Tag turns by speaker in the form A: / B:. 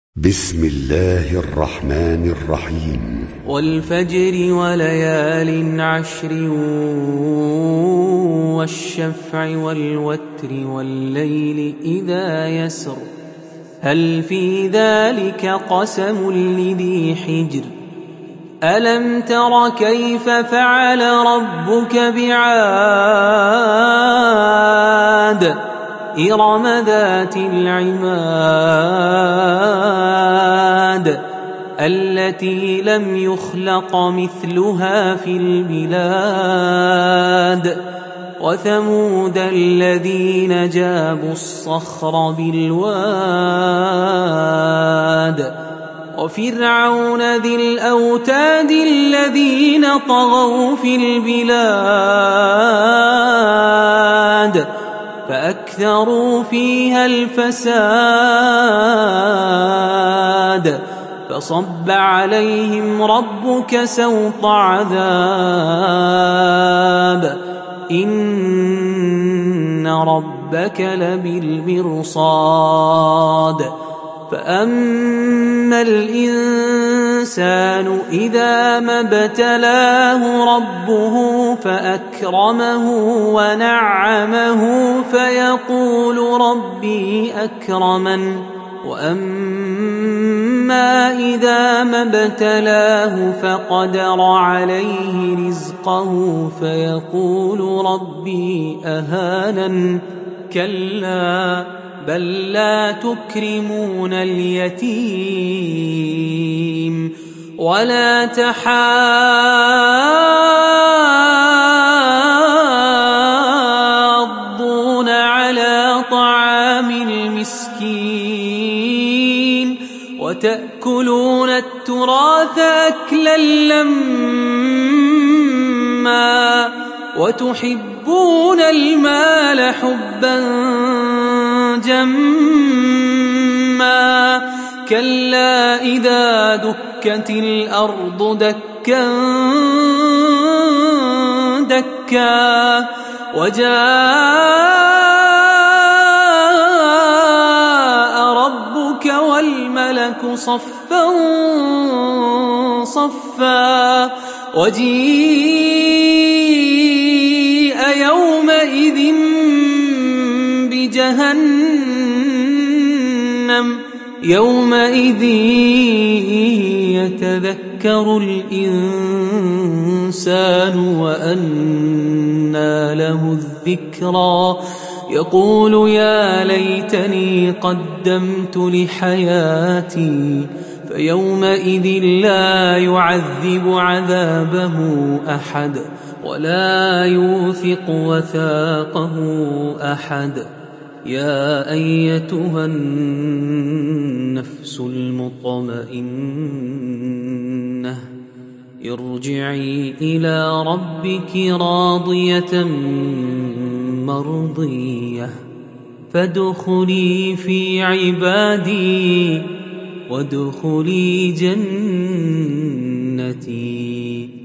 A: بسم الله الرحمن الرحيم.
B: والفجر وليال عشر والشفع والوتر والليل إذا يسر هل في ذلك قسم لذي حجر ألم تر كيف فعل ربك بعاد إرم ذات العماد التي لم يخلق مثلها في البلاد وثمود الذين جابوا الصخر بالواد وفرعون ذي الأوتاد الذين طغوا في البلاد فأكثروا فيها الفساد فصب عليهم ربك سوط عذاب إن ربك لبالمرصاد فأما الإنسان إذا ما ابتلاه ربه فأكرمه ونعمه فيقول ربي أكرمن وأما إذا ما ابتلاه فقدر عليه رزقه فيقول ربي أهانن كلا بل لا تكرمون اليتيم ولا تحاضون على طعام المسكين وتأكلون التراث أكلا لما وتحبون المال حبا جما كلا إذا دكت الأرض دكا دكا وجاء ربك والملك صفا صفا وجيء يومئذ بجهنم يومئذ يتذكر الإنسان وأنى له الذكرى يقول يا ليتني قدمت لحياتي فيومئذ لا يعذب عذابه أحد ولا يوثق وثاقه أحد يا أيتها النفس المطمئنة ارجعي إلى ربك راضية مرضية فادخلي في عبادي وادخلي جنتي.